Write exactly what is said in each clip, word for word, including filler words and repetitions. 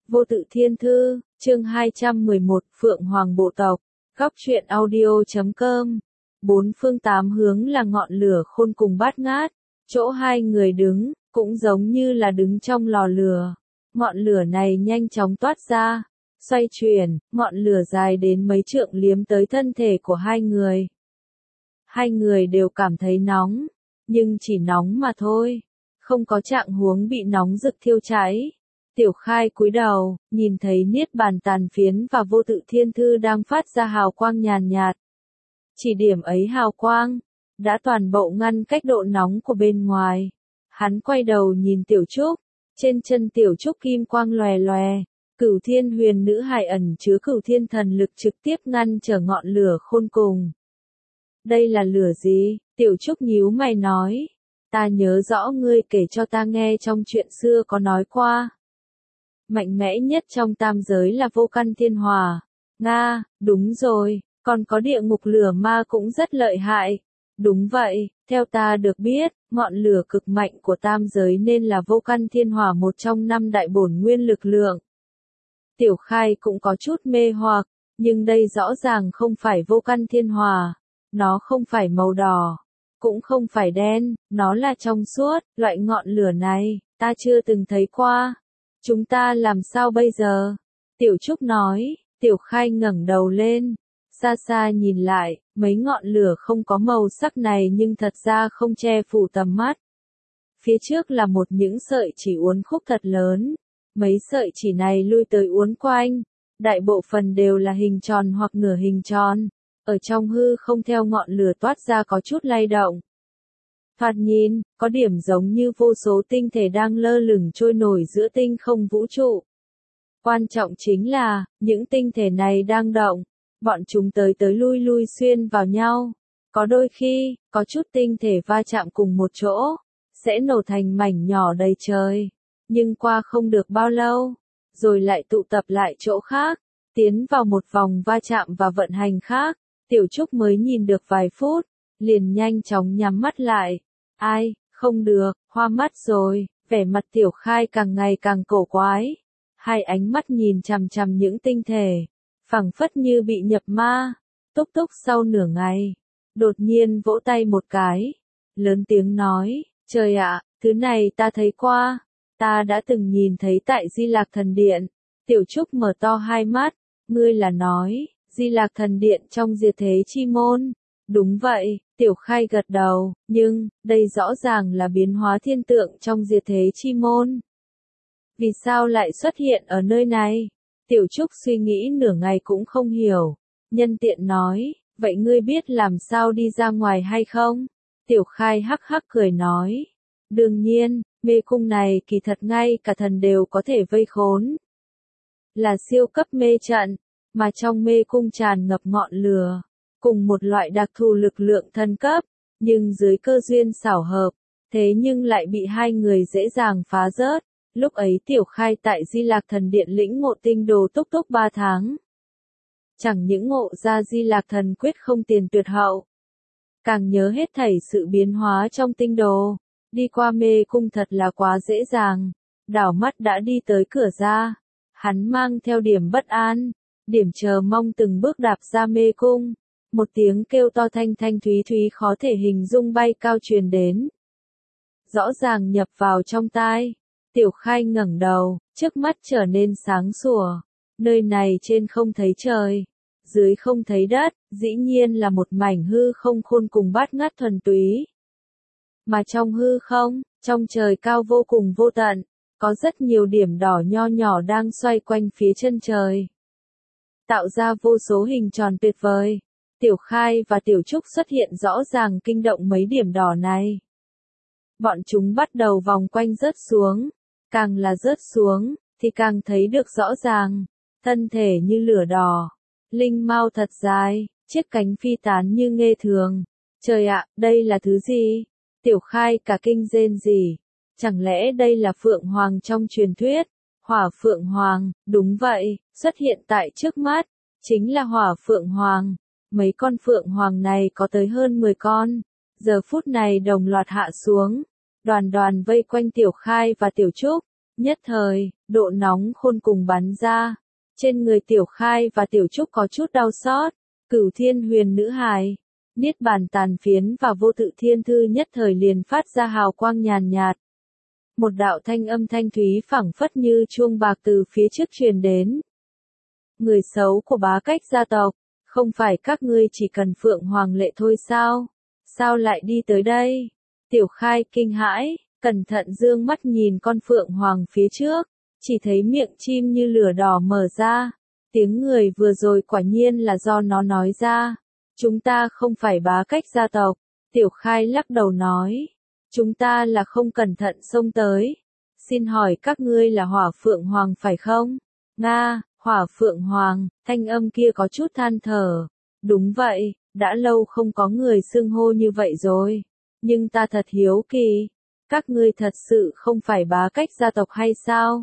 Vô Tự Thiên Thư, chương hai trăm mười một, Phượng Hoàng Bộ Tộc, Góc truyện audio chấm com. Bốn phương tám hướng là ngọn lửa khôn cùng bát ngát, chỗ hai người đứng, cũng giống như là đứng trong lò lửa. Ngọn lửa này nhanh chóng toát ra, xoay chuyển, ngọn lửa dài đến mấy trượng liếm tới thân thể của hai người. Hai người đều cảm thấy nóng, nhưng chỉ nóng mà thôi, không có trạng huống bị nóng rực thiêu cháy. Tiểu Khai cúi đầu, nhìn thấy Niết Bàn Tàn Phiến và Vô Tự Thiên Thư đang phát ra hào quang nhàn nhạt. Chỉ điểm ấy hào quang, đã toàn bộ ngăn cách độ nóng của bên ngoài. Hắn quay đầu nhìn Tiểu Trúc, trên chân Tiểu Trúc kim quang lòe lòe, Cửu Thiên Huyền Nữ Hải ẩn chứa Cửu Thiên Thần lực trực tiếp ngăn trở ngọn lửa khôn cùng. Đây là lửa gì? Tiểu Trúc nhíu mày nói. Ta nhớ rõ ngươi kể cho ta nghe trong chuyện xưa có nói qua. Mạnh mẽ nhất trong tam giới là Vô Căn Thiên Hỏa. Nga, đúng rồi, còn có địa ngục lửa ma cũng rất lợi hại. Đúng vậy, theo ta được biết, ngọn lửa cực mạnh của tam giới nên là Vô Căn Thiên Hỏa, một trong năm đại bổn nguyên lực lượng. Tiểu Khai cũng có chút mê hoặc, nhưng đây rõ ràng không phải Vô Căn Thiên Hỏa. Nó không phải màu đỏ, cũng không phải đen, nó là trong suốt. Loại ngọn lửa này, ta chưa từng thấy qua. Chúng ta làm sao bây giờ? Tiểu Trúc nói. Tiểu Khai ngẩng đầu lên, xa xa nhìn lại, mấy ngọn lửa không có màu sắc này nhưng thật ra không che phủ tầm mắt. Phía trước là một những sợi chỉ uốn khúc thật lớn, mấy sợi chỉ này lui tới uốn quanh, đại bộ phần đều là hình tròn hoặc nửa hình tròn, ở trong hư không theo ngọn lửa toát ra có chút lay động. Thoạt nhìn, có điểm giống như vô số tinh thể đang lơ lửng trôi nổi giữa tinh không vũ trụ. Quan trọng chính là, những tinh thể này đang động, bọn chúng tới tới lui lui xuyên vào nhau. Có đôi khi, có chút tinh thể va chạm cùng một chỗ, sẽ nổ thành mảnh nhỏ đầy trời. Nhưng qua không được bao lâu, rồi lại tụ tập lại chỗ khác, tiến vào một vòng va chạm và vận hành khác. Tiểu Trúc mới nhìn được vài phút, liền nhanh chóng nhắm mắt lại. Ai, không được, hoa mắt rồi, vẻ mặt Tiểu Khai càng ngày càng cổ quái. Hai ánh mắt nhìn chằm chằm những tinh thể, phẳng phất như bị nhập ma. Túc túc sau nửa ngày, đột nhiên vỗ tay một cái, lớn tiếng nói, trời ạ, thứ này ta thấy qua, ta đã từng nhìn thấy tại Di Lạc Thần Điện. Tiểu Trúc mở to hai mắt, ngươi là nói, Di Lạc Thần Điện trong Diệt Thế Chi Môn? Đúng vậy, Tiểu Khai gật đầu, nhưng, đây rõ ràng là biến hóa thiên tượng trong Diệt Thế Chi Môn. Vì sao lại xuất hiện ở nơi này? Tiểu Trúc suy nghĩ nửa ngày cũng không hiểu. Nhân tiện nói, vậy ngươi biết làm sao đi ra ngoài hay không? Tiểu Khai hắc hắc cười nói. Đương nhiên, mê cung này kỳ thật ngay cả thần đều có thể vây khốn. Là siêu cấp mê trận, mà trong mê cung tràn ngập ngọn lửa, cùng một loại đặc thù lực lượng thần cấp, nhưng dưới cơ duyên xảo hợp, thế nhưng lại bị hai người dễ dàng phá rớt. Lúc ấy Tiểu Khai tại Di Lạc Thần Điện lĩnh ngộ tinh đồ túc túc ba tháng. Chẳng những ngộ ra Di Lạc Thần Quyết không tiền tuyệt hậu, càng nhớ hết thảy sự biến hóa trong tinh đồ. Đi qua mê cung thật là quá dễ dàng, đảo mắt đã đi tới cửa ra. Hắn mang theo điểm bất an, điểm chờ mong từng bước đạp ra mê cung. Một tiếng kêu to thanh thanh thúy thúy khó thể hình dung bay cao truyền đến. Rõ ràng nhập vào trong tai. Tiểu Khai ngẩng đầu, trước mắt trở nên sáng sủa. Nơi này trên không thấy trời, dưới không thấy đất, dĩ nhiên là một mảnh hư không khôn cùng bát ngát thuần túy. Mà trong hư không, trong trời cao vô cùng vô tận, có rất nhiều điểm đỏ nho nhỏ đang xoay quanh phía chân trời, tạo ra vô số hình tròn tuyệt vời. Tiểu Khai và Tiểu Trúc xuất hiện rõ ràng kinh động mấy điểm đỏ này. Bọn chúng bắt đầu vòng quanh rớt xuống. Càng là rớt xuống, thì càng thấy được rõ ràng, thân thể như lửa đỏ, linh mao thật dài, chiếc cánh phi tán như nghê thường. Trời ạ, đây là thứ gì? Tiểu Khai cả kinh rên rỉ. Chẳng lẽ đây là Phượng Hoàng trong truyền thuyết? Hỏa Phượng Hoàng, đúng vậy, xuất hiện tại trước mắt, chính là Hỏa Phượng Hoàng. Mấy con Phượng Hoàng này có tới hơn mười con, giờ phút này đồng loạt hạ xuống. Đoàn đoàn vây quanh Tiểu Khai và Tiểu Trúc, Nhất thời, độ nóng khôn cùng bắn ra. Trên người Tiểu Khai và Tiểu Trúc có chút đau xót. Cửu Thiên Huyền Nữ Hài, Niết Bàn Tàn Phiến và Vô Tự Thiên Thư nhất thời liền phát ra hào quang nhàn nhạt. Một đạo thanh âm thanh thúy phảng phất như chuông bạc từ phía trước truyền đến. Người xấu của Bá Cách gia tộc, không phải các ngươi chỉ cần Phượng Hoàng lệ thôi sao? Sao lại đi tới đây? Tiểu Khai kinh hãi, cẩn thận dương mắt nhìn con Phượng Hoàng phía trước, chỉ thấy miệng chim như lửa đỏ mở ra. Tiếng người vừa rồi quả nhiên là do nó nói ra. Chúng ta không phải Bá Cách gia tộc. Tiểu Khai lắc đầu nói. Chúng ta là không cẩn thận xông tới. Xin hỏi các ngươi là Hỏa Phượng Hoàng phải không? Nga, Hỏa Phượng Hoàng, thanh âm kia có chút than thở. Đúng vậy, đã lâu không có người xưng hô như vậy rồi. Nhưng ta thật hiếu kỳ. Các ngươi thật sự không phải Bá Cách gia tộc hay sao?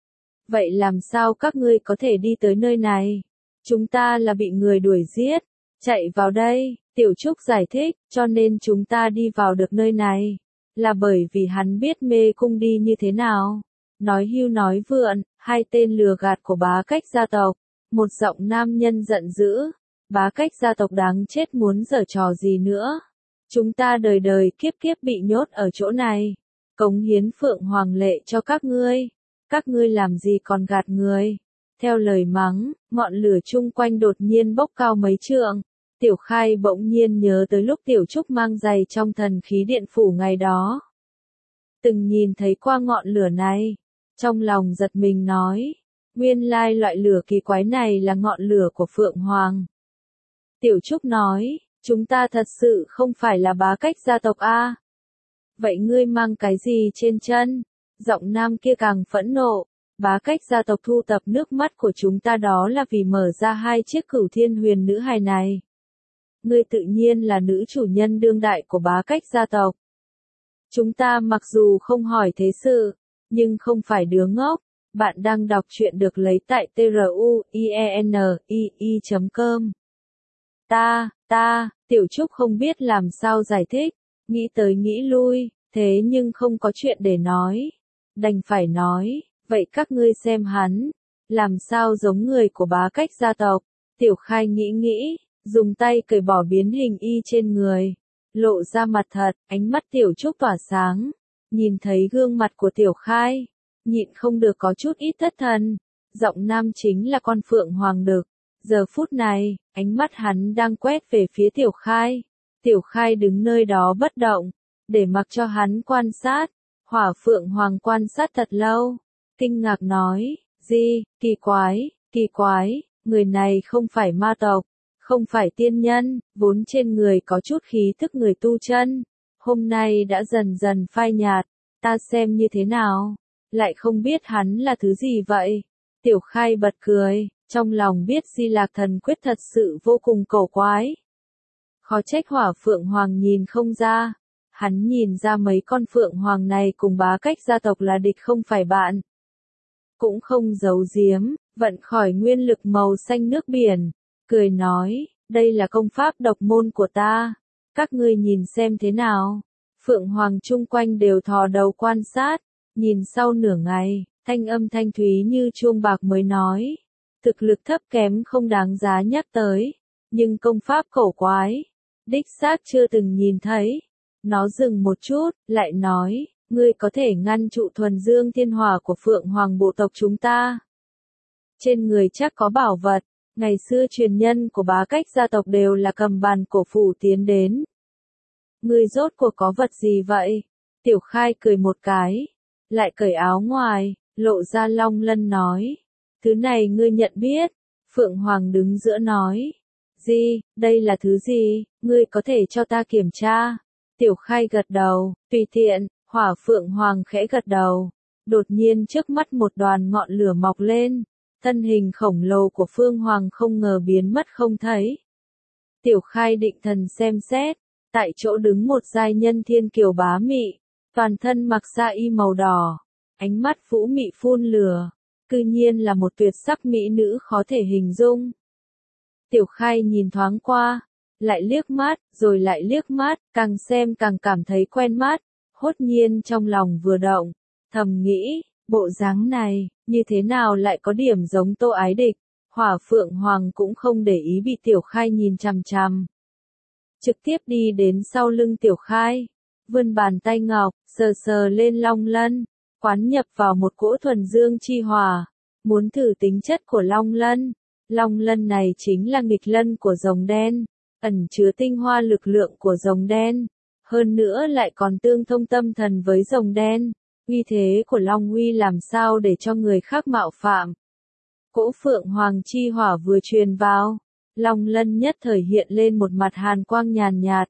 Vậy làm sao các ngươi có thể đi tới nơi này? Chúng ta là bị người đuổi giết. Chạy vào đây, Tiểu Trúc giải thích, cho nên chúng ta đi vào được nơi này. Là bởi vì hắn biết mê cung đi như thế nào. Nói hưu nói vượn, hai tên lừa gạt của Bá Cách gia tộc. Một giọng nam nhân giận dữ. Bá Cách gia tộc đáng chết muốn giở trò gì nữa. Chúng ta đời đời kiếp kiếp bị nhốt ở chỗ này. Cống hiến Phượng Hoàng lệ cho các ngươi. Các ngươi làm gì còn gạt người. Theo lời mắng, ngọn lửa chung quanh đột nhiên bốc cao mấy trượng. Tiểu Khai bỗng nhiên nhớ tới lúc Tiểu Trúc mang giày trong thần khí điện phủ ngày đó. Từng nhìn thấy qua ngọn lửa này. Trong lòng giật mình nói. Nguyên lai loại lửa kỳ quái này là ngọn lửa của Phượng Hoàng. Tiểu Trúc nói. Chúng ta thật sự không phải là Bá Cách gia tộc a. Vậy ngươi mang cái gì trên chân? Giọng nam kia càng phẫn nộ. Bá Cách gia tộc thu tập nước mắt của chúng ta đó là vì mở ra hai chiếc Cửu Thiên Huyền Nữ Hài này. Ngươi tự nhiên là nữ chủ nhân đương đại của Bá Cách gia tộc. Chúng ta mặc dù không hỏi thế sự, nhưng không phải đứa ngốc. Bạn đang đọc truyện được lấy tại truyenii chấm com. Ta, ta, Tiểu Trúc không biết làm sao giải thích, nghĩ tới nghĩ lui, thế nhưng không có chuyện để nói. Đành phải nói, vậy các ngươi xem hắn, làm sao giống người của Bá Cách gia tộc. Tiểu Khai nghĩ nghĩ, dùng tay cởi bỏ biến hình y trên người, lộ ra mặt thật, ánh mắt Tiểu Trúc tỏa sáng, nhìn thấy gương mặt của Tiểu Khai, nhịn không được có chút ít thất thần. Giọng nam chính là con Phượng Hoàng Đực. Giờ phút này, ánh mắt hắn đang quét về phía Tiểu Khai. Tiểu Khai đứng nơi đó bất động, để mặc cho hắn quan sát. Hỏa Phượng Hoàng quan sát thật lâu, kinh ngạc nói, gì, kỳ quái, kỳ quái, người này không phải ma tộc, không phải tiên nhân, vốn trên người có chút khí thức người tu chân, hôm nay đã dần dần phai nhạt, ta xem như thế nào, lại không biết hắn là thứ gì vậy. Tiểu Khai bật cười, trong lòng biết Di Lạc Thần Quyết thật sự vô cùng cổ quái. Khó trách Hỏa Phượng Hoàng nhìn không ra. Hắn nhìn ra mấy con Phượng Hoàng này cùng Bá Cách gia tộc là địch không phải bạn. Cũng không giấu giếm, vận khỏi nguyên lực màu xanh nước biển, cười nói, đây là công pháp độc môn của ta, các ngươi nhìn xem thế nào. Phượng Hoàng chung quanh đều thò đầu quan sát, nhìn sau nửa ngày, thanh âm thanh thúy như chuông bạc mới nói, thực lực thấp kém không đáng giá nhắc tới, nhưng công pháp cổ quái, đích xác chưa từng nhìn thấy. Nó dừng một chút, lại nói, ngươi có thể ngăn trụ thuần dương thiên hỏa của Phượng Hoàng bộ tộc chúng ta. Trên người chắc có bảo vật, ngày xưa truyền nhân của Bá Cách gia tộc đều là cầm bàn cổ phủ tiến đến. Ngươi rốt cuộc có vật gì vậy? Tiểu Khai cười một cái, lại cởi áo ngoài, lộ ra long lân nói. Thứ này ngươi nhận biết. Phượng Hoàng đứng giữa nói. Gì, đây là thứ gì, ngươi có thể cho ta kiểm tra. Tiểu Khai gật đầu, tùy tiện. Hỏa Phượng Hoàng khẽ gật đầu. Đột nhiên trước mắt một đoàn ngọn lửa mọc lên. Thân hình khổng lồ của Phương Hoàng không ngờ biến mất không thấy. Tiểu Khai định thần xem xét. Tại chỗ đứng một giai nhân thiên kiều bá mị. Toàn thân mặc sa y màu đỏ. Ánh mắt vũ mị phun lửa. Cư nhiên là một tuyệt sắc mỹ nữ khó thể hình dung. Tiểu Khai nhìn thoáng qua. Lại liếc mắt, rồi lại liếc mắt, càng xem càng cảm thấy quen mắt. Hốt nhiên trong lòng vừa động, thầm nghĩ, Bộ dáng này, như thế nào lại có điểm giống Tô Ái Địch, Hỏa Phượng Hoàng cũng không để ý bị Tiểu Khai nhìn chằm chằm. Trực tiếp đi đến sau lưng Tiểu Khai, vươn bàn tay ngọc, sờ sờ lên long lân, quán nhập vào một cỗ thuần dương chi hỏa, muốn thử tính chất của long lân. Long lân này chính là nghịch lân của rồng đen, ẩn chứa tinh hoa lực lượng của rồng đen, hơn nữa lại còn tương thông tâm thần với rồng đen. Uy thế của Long Uy làm sao để cho người khác mạo phạm. Cỗ Phượng Hoàng chi hỏa vừa truyền vào, Long Lân nhất thời hiện lên một mặt hàn quang nhàn nhạt.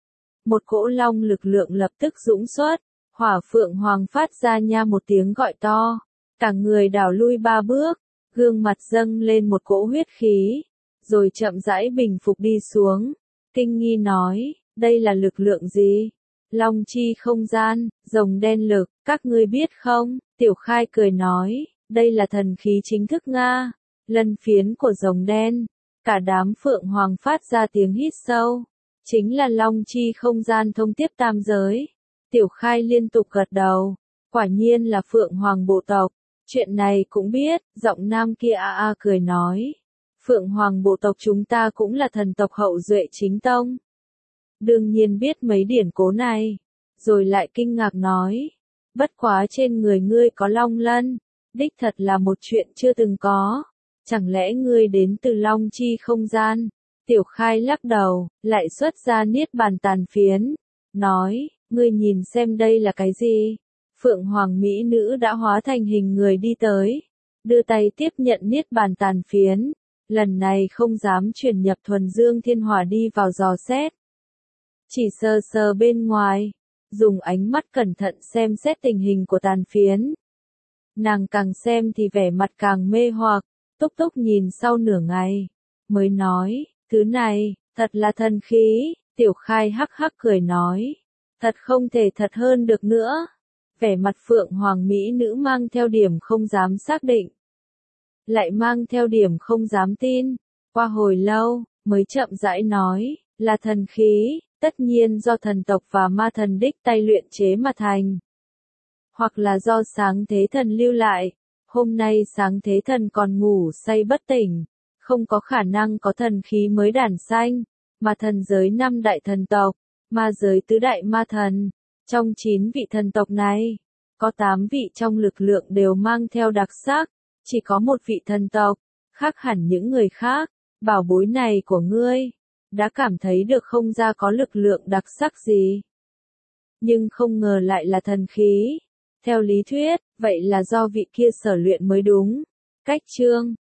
Một cỗ long lực lượng lập tức dũng xuất, Hỏa Phượng Hoàng phát ra nha một tiếng gọi to, cả người đảo lui ba bước, gương mặt dâng lên một cỗ huyết khí, rồi chậm rãi bình phục đi xuống, kinh nghi nói, đây là lực lượng gì? Long chi không gian, rồng đen lực, các ngươi biết không? Tiểu Khai cười nói, đây là thần khí chính thức Nga, lân phiến của rồng đen. Cả đám Phượng Hoàng phát ra tiếng hít sâu, chính là Long chi không gian thông tiếp tam giới. Tiểu Khai liên tục gật đầu, quả nhiên là Phượng Hoàng bộ tộc, chuyện này cũng biết, giọng nam kia a a cười nói. Phượng Hoàng bộ tộc chúng ta cũng là thần tộc hậu duệ chính tông. Đương nhiên biết mấy điển cố này, rồi lại kinh ngạc nói, bất quá trên người ngươi có long lân, đích thật là một chuyện chưa từng có, chẳng lẽ ngươi đến từ Long chi không gian? Tiểu Khai lắc đầu, lại xuất ra niết bàn tàn phiến, nói, ngươi nhìn xem đây là cái gì? Phượng Hoàng mỹ nữ đã hóa thành hình người đi tới, đưa tay tiếp nhận niết bàn tàn phiến, lần này không dám truyền nhập thuần dương thiên hỏa đi vào dò xét. Chỉ sờ sờ bên ngoài, dùng ánh mắt cẩn thận xem xét tình hình của tàn phiến. Nàng càng xem thì vẻ mặt càng mê hoặc, túc túc nhìn sau nửa ngày, mới nói, thứ này, thật là thần khí. Tiểu Khai hắc hắc cười nói, thật không thể thật hơn được nữa. Vẻ mặt Phượng Hoàng mỹ nữ mang theo điểm không dám xác định, lại mang theo điểm không dám tin. Qua hồi lâu, mới chậm rãi nói, là thần khí, tất nhiên do thần tộc và ma thần đích tay luyện chế mà thành. Hoặc là do sáng thế thần lưu lại, hôm nay sáng thế thần còn ngủ say bất tỉnh, không có khả năng có thần khí mới đản sanh, mà thần giới năm đại thần tộc, ma giới tứ đại ma thần. Trong chín vị thần tộc này, có tám vị trong lực lượng đều mang theo đặc sắc, chỉ có một vị thần tộc, khác hẳn những người khác. Bảo bối này của ngươi, đã cảm thấy được không ra có lực lượng đặc sắc gì. Nhưng không ngờ lại là thần khí. Theo lý thuyết, vậy là do vị kia sở luyện mới đúng. Cách chương